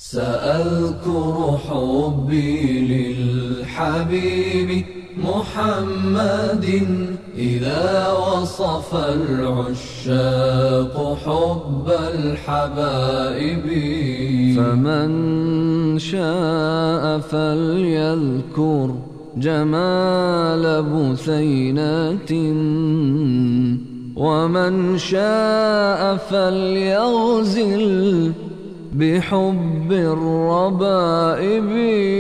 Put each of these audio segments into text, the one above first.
سأذكر حبي للحبيب محمد إذا وصف العشاق حب الحبائب. فمن شاء فليذكر جمال بثينات، ومن شاء فليغزل بحب الربائب.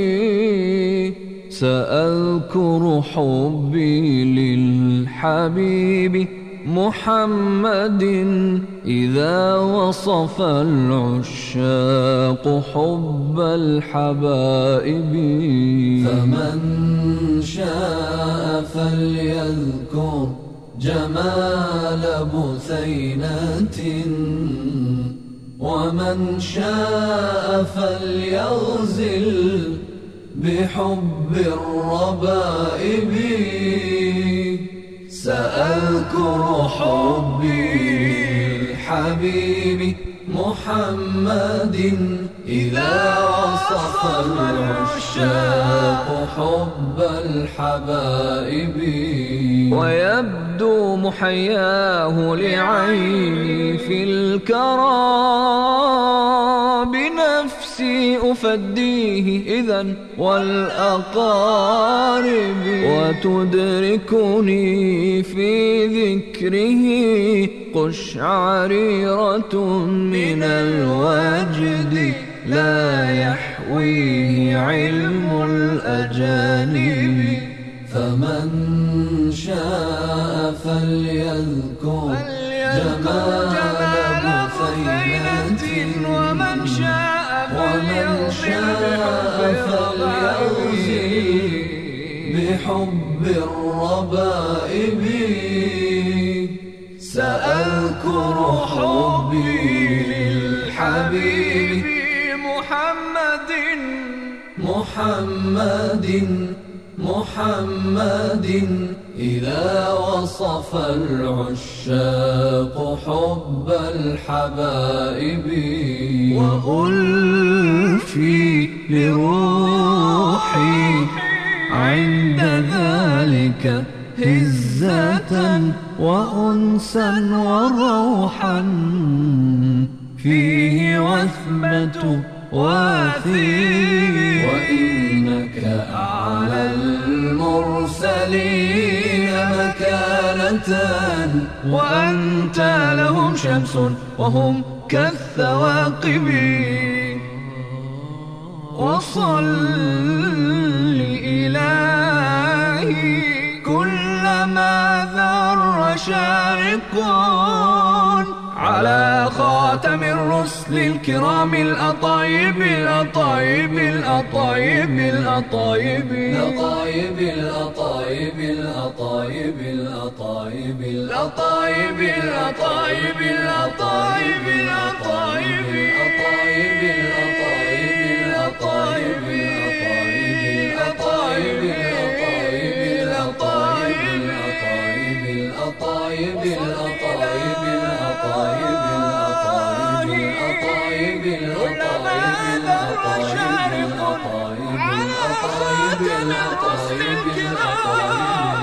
سأذكر حبي للحبيب محمد إذا وصف العشاق حب الحبائب. فمن شاء فليذكر جمال بثينات، ومن شاء فليغزل بحب الربائب. سأذكر حبي للحبيب محمد إذا وصف العشاق حب الحبائب. ويبدو محياه لعيني في الكرى، بنفسي أفديه إذن والأقارب، وتدركني في ذكره قشعريرة من الوجد لا يحويه علم الأجانب. فمن شاء فليذكر جمال بثينات، ومن شاء فليغزل بحب الربائب. سأذكر حبي للحبيب محمد إذا وصف العشاق حب الحبائب. وألفي لروحي عند ذلك هزة وأنسا وروحا، فيه وثبة واثي. وإنك أعلى المرسلين مكانة، وأنت لهم شمس وهم كالثواقب. وصل إلهي كلما ذر شارق على خاتم الرسل الكرام الأطايب الأطايب الأطايب الأطايب الأطايب الأطايب الأطايب الأطايب الأطايب الأطايب الأطايب الأطايب الأطايب الأطايب الأطايب الأطايب كلما ذر شارق على خاتم الرسل الكرام